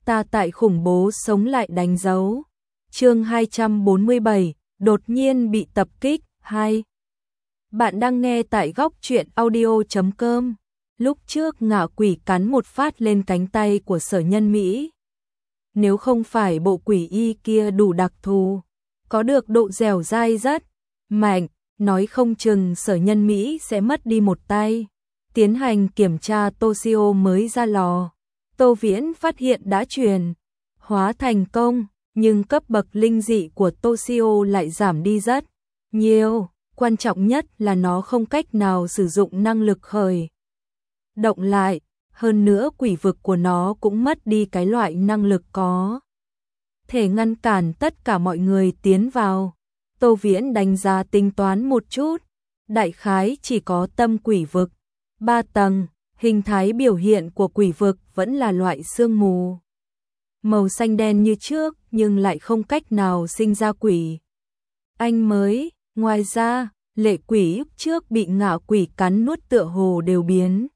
ta tại khủng bố sống lại đánh dấu. Chương 247, đột nhiên bị tập kích 2. Bạn đang nghe tại góc truyện audio.com. Lúc trước ngạ quỷ cắn một phát lên cánh tay của Sở Nhân Mỹ. Nếu không phải bộ quỷ y kia đủ đặc thù, có được độ dẻo dai rất mạnh, nói không chừng Sở Nhân Mỹ sẽ mất đi một tay. Tiến hành kiểm tra Toshio mới ra lò, Tô Viễn phát hiện đã chuyển hóa thành công, nhưng cấp bậc linh dị của Toshio lại giảm đi rất nhiều. Quan trọng nhất là nó không cách nào sử dụng năng lực khởi động lại, hơn nữa quỷ vực của nó cũng mất đi cái loại năng lực có thể ngăn cản tất cả mọi người tiến vào. Tô Viễn đánh giá tính toán một chút, đại khái chỉ có tâm quỷ vực 3 tầng, hình thái biểu hiện của quỷ vực vẫn là loại sương mù màu xanh đen như trước, nhưng lại không cách nào sinh ra quỷ anh mới. Ngoài ra, lệ quỷ trước bị ngạ quỷ cắn nuốt tựa hồ đều biến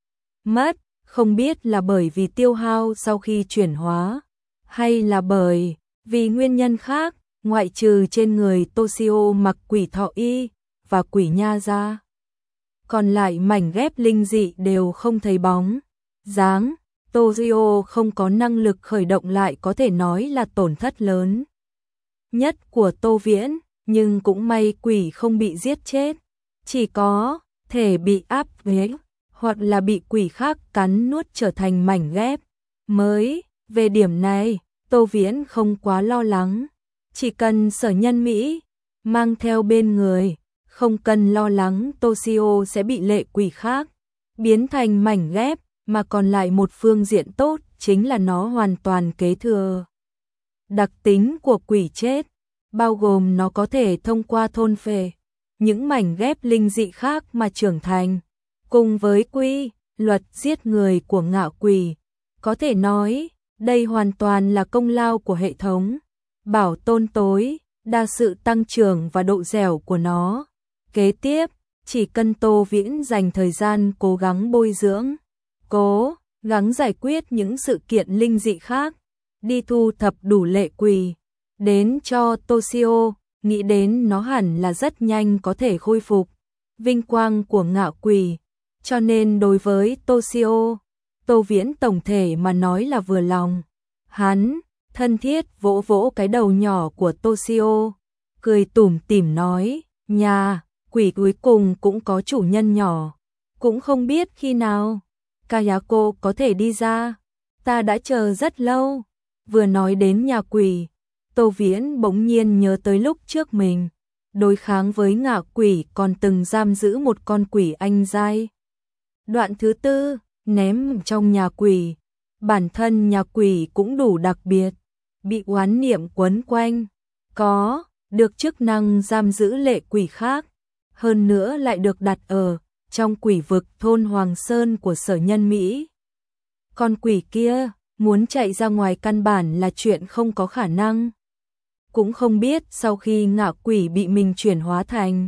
mất, không biết là bởi vì tiêu hao sau khi chuyển hóa, hay là bởi vì nguyên nhân khác, ngoại trừ trên người Toshio mặc quỷ thọ y và quỷ nha ra. Còn lại mảnh ghép linh dị đều không thấy bóng dáng. Toshio không có năng lực khởi động lại có thể nói là tổn thất lớn nhất của Tô Viễn, nhưng cũng may quỷ không bị giết chết, chỉ có thể bị áp bế hoặc là bị quỷ khác cắn nuốt trở thành mảnh ghép mới. Về điểm này, Tô Viễn không quá lo lắng, chỉ cần Sở Nhân Mỹ mang theo bên người, không cần lo lắng Toshio sẽ bị lệ quỷ khác biến thành mảnh ghép, mà còn lại một phương diện tốt chính là nó hoàn toàn kế thừa đặc tính của quỷ chết, bao gồm nó có thể thông qua thôn phệ những mảnh ghép linh dị khác mà trưởng thành, cùng với quy luật giết người của ngạ quỷ. Có thể nói, đây hoàn toàn là công lao của hệ thống bảo tồn tối đa sự tăng trưởng và độ dẻo của nó. Kế tiếp, chỉ cần Tô Viễn dành thời gian cố gắng bồi dưỡng, cố gắng giải quyết những sự kiện linh dị khác, đi thu thập đủ lệ quỷ đến cho Toshio, nghĩ đến nó hẳn là rất nhanh có thể khôi phục vinh quang của ngạ quỷ. Cho nên đối với Toshio, Tô Viễn tổng thể mà nói là vừa lòng. Hắn thân thiết vỗ vỗ cái đầu nhỏ của Toshio, cười tủm tỉm nói, nhà quỷ cuối cùng cũng có chủ nhân nhỏ, cũng không biết khi nào Kayako có thể đi ra, ta đã chờ rất lâu. Vừa nói đến nhà quỷ, Tô Viễn bỗng nhiên nhớ tới lúc trước mình đối kháng với ngạ quỷ còn từng giam giữ một con quỷ anh giai. Đoạn thứ 4, ném trong nhà quỷ, bản thân nhà quỷ cũng đủ đặc biệt, bị oán niệm quấn quanh, có được chức năng giam giữ lệ quỷ khác, hơn nữa lại được đặt ở trong quỷ vực thôn Hoàng Sơn của Sở Nhân Mỹ. Con quỷ kia muốn chạy ra ngoài căn bản là chuyện không có khả năng. Cũng không biết sau khi ngạ quỷ bị mình chuyển hóa thành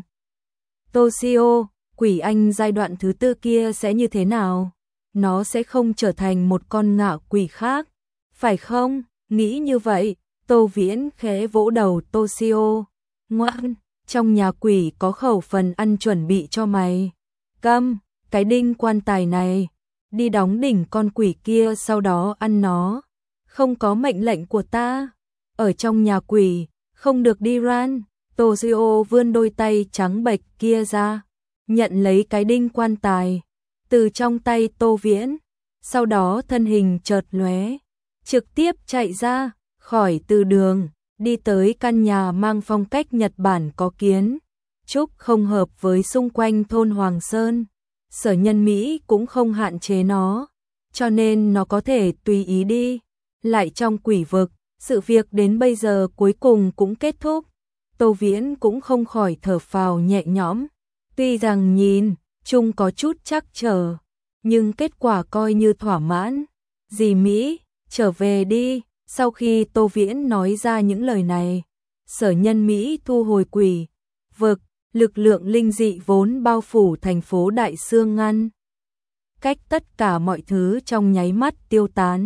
Toshio, quỷ anh giai đoạn thứ 4 kia sẽ như thế nào? Nó sẽ không trở thành một con ngạ quỷ khác, phải không? Nghĩ như vậy, Tô Viễn khẽ vỗ đầu Toshio. Ngoan, trong nhà quỷ có khẩu phần ăn chuẩn bị cho mày. Câm, cái đinh quan tài này, đi đóng đỉnh con quỷ kia sau đó ăn nó. Không có mệnh lệnh của ta, ở trong nhà quỷ, không được đi ran. Toshio vươn đôi tay trắng bệch kia ra, nhận lấy cái đinh quan tài từ trong tay Tô Viễn, sau đó thân hình chợt lóe, trực tiếp chạy ra khỏi từ đường, đi tới căn nhà mang phong cách Nhật Bản có kiến trúc không hợp với xung quanh thôn Hoàng Sơn. Sở Nhân Mỹ cũng không hạn chế nó, cho nên nó có thể tùy ý đi lại trong quỷ vực. Sự việc đến bây giờ cuối cùng cũng kết thúc. Tô Viễn cũng không khỏi thở phào nhẹ nhõm, tuy rằng nhìn chung có chút trắc trở, nhưng kết quả coi như thỏa mãn. Dì Mỹ, trở về đi. Sau khi Tô Viễn nói ra những lời này, Sở Nhân Mỹ thu hồi quỷ vực, lực lượng linh dị vốn bao phủ thành phố Đại Sương ngăn cách tất cả mọi thứ trong nháy mắt tiêu tán.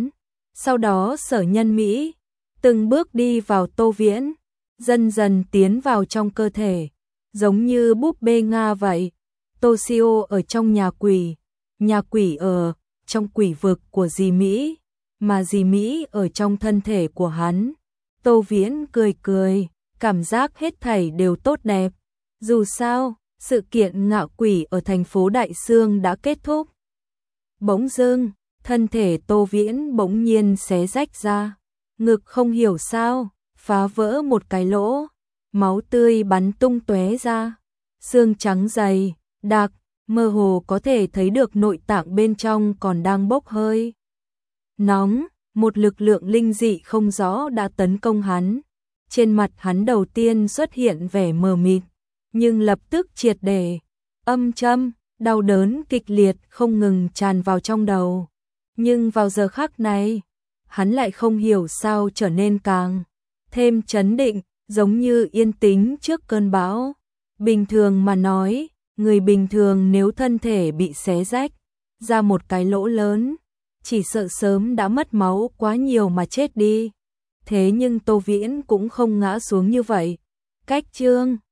Sau đó Sở Nhân Mỹ từng bước đi vào Tô Viễn, dần dần tiến vào trong cơ thể, giống như búp bê Nga vậy. Toshio ở trong nhà quỷ ở trong quỷ vực của dì Mỹ, mà dì Mỹ ở trong thân thể của hắn. Tô Viễn cười cười, cảm giác hết thảy đều tốt đẹp. Dù sao, sự kiện ngạ quỷ ở thành phố Đại Sương đã kết thúc. Bỗng dưng, thân thể Tô Viễn bỗng nhiên xé rách ra, ngực không hiểu sao, phá vỡ một cái lỗ, máu tươi bắn tung tóe ra, xương trắng dày, đặc, mơ hồ có thể thấy được nội tạng bên trong còn đang bốc hơi nóng. Một lực lượng linh dị không rõ đã tấn công hắn. Trên mặt hắn đầu tiên xuất hiện vẻ mờ mịt, nhưng lập tức triệt để âm châm, đau đớn kịch liệt không ngừng tràn vào trong đầu. Nhưng vào giờ khắc này, hắn lại không hiểu sao trở nên càng thêm trấn định, giống như yên tĩnh trước cơn bão. Bình thường mà nói, người bình thường nếu thân thể bị xé rách ra một cái lỗ lớn, chỉ sợ sớm đã mất máu quá nhiều mà chết đi. Thế nhưng Tô Viễn cũng không ngã xuống như vậy. Cách chương